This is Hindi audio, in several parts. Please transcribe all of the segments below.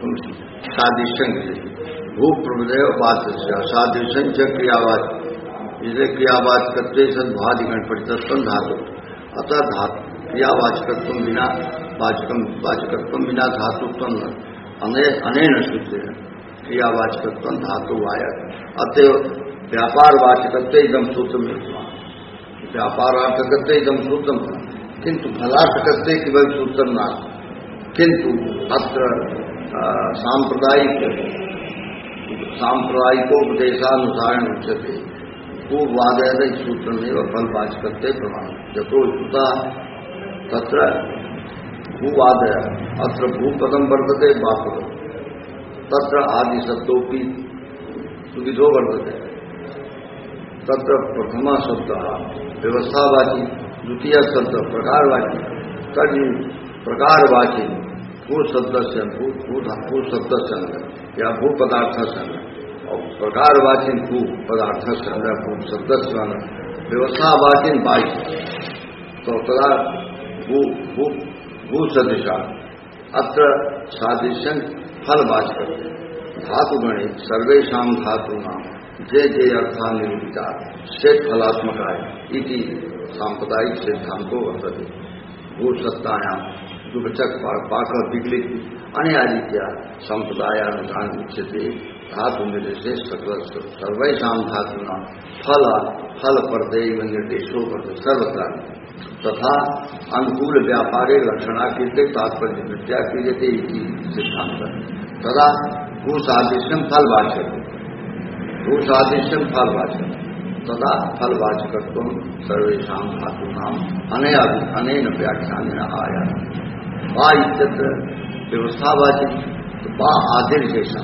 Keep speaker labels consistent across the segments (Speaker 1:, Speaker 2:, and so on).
Speaker 1: कर्तुम सादृश्यं भू प्रविधेय बात सादृश्यं च क्रियावाच इसे क्रियावाचकत्वे सद्भादिगण परितत्व धातु अतः धातु क्रियावाचकत्व बिना वाचकत्व बिना धातुत्व अनेन सूत्रेण क्रियावाचकत्व धातु वाय अतएव व्यापारवाचकत्व इदं सूत्रम व्यापारार्थकत्व इदं सूत्रम किंतु फलार्थकत्व केवल सूत्रम नास्ति किंतु अत्र सांप्रदायिकोपदेशानुसारेण उच्यते पूर्ववादयद सूत्रमेव फलवाचकत्वे प्रमाण यतो युता तत्र भूवादय अत्र भूपदं वर्तते बापदम् तत्र आदि शब्दोपि सुविधो वर्तते तत्र प्रथम शब्द व्यवस्थावाची द्वितीय शब्द प्रकारवाची तर्हि प्रकारवाची भू शब्द से भू शब्द संग या भू पदार्थ संग और प्रकारवाचीन भू पदार्थ संग भू शब्द संग व्यवस्थावाचीन वायु तो तदा भू सदृशा अत्र सादृश्यं फलवाचक धातुगणे सर्वेषां धातूनां जे जे अर्था निरूपिता शेष फलात्मकाय इति सांप्रदायिक सिद्धांतो वर्तते भूसत्तायां दुर्चक पाक विगलित अनादित्या संप्रदायानुसार उच्यते धातु निर्देशे सर्वेषां धातूनां फल प्रत्यय निर्देशो वर्तते सर्वत्र तथा अनुकूल व्यापारे लक्षणाकृते तात्पर्य विद्या क्रियते इति सिद्धांत तदा भूसादृश्यं फलवाचक भूसादृश्यं फलवाचक तदा फलवाचकत्वं सर्वेषां धातूनां अनेन व्याख्यानेन आया वा इत्यत्र व्यवस्थावाची वा आदिर्जेषा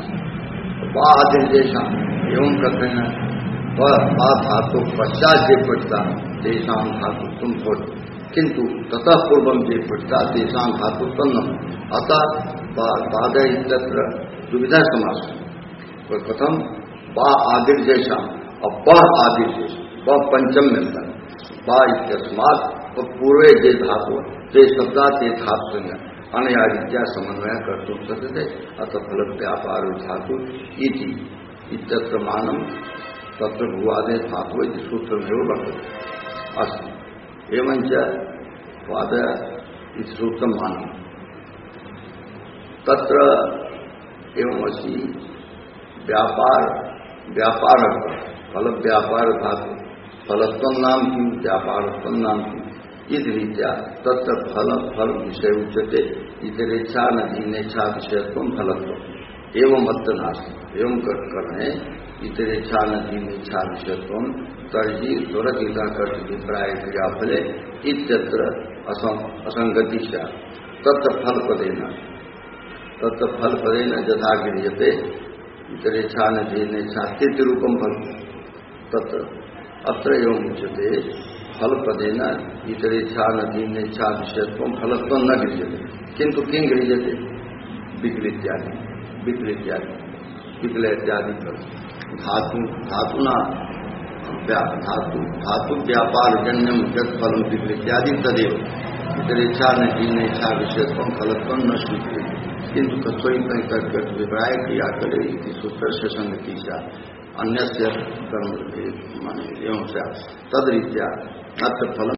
Speaker 1: एवं कथन वा धातु पश्चात जे पठता तेषां धातुत्वं भवति किंतु ततः पूर्वं जे पठता तेषां धातुत्वं न अतः बाध इत्यत्र दुविधा समास कथम बा आदिर्जेषा और ब आदिर्जेष ब पंचम मिलता बा इत्यस्मात् पूर्वे जे धातु ते शब्दा ते धातु अनयादित्या समन्वय कर्तुं शक्यते अतः फल व्यापार धातु इति इत्यत्र मानम तत्र भूवादे धातु इति सूत्रमेव वर्तते अस्ति एवञ्च वाद इति सूत्रं मानम तत्र एवमसि व्यापार फल व्यापार धातु फलत्वं नाम किं व्यापारत्वं नाम किं इति रीत्या तत्र फल विषय उच्यते इतरेच्छा नदीनेच्छा विषयत्वं फलत्वम् एवं अत्र नास्ति एवं करणे इतरेच्छा नदीनेच्छा विषयत्वं तर्हि दुरगीता कर्तव्यप्राय क्रियाफले इत्यत्र असंगति स्यात् तत्र फलपदेन यथा गृह्यते इतरेच्छा नदीनेच्छा रूपम फल तत्र अत्र एवं उच्यते फलपदेन इतरेच्छा नदीनेच्छा विषयत्वं फलत्वं न गृह्यते किंतु किं गृह्यते विकल इत्यादि धातुना धातु व्यापारजन्यम यत् फलम विकल इत्यादि तदेव इतरेच्छा नदीनेच्छा विषयत्वं फलत्वं न स्वीक्रियते किंतु कस्वई कहीं विप्राय क्रिया करे सूत्र से संगति अन्य कर्म एवं तद रीत्या अत्र फल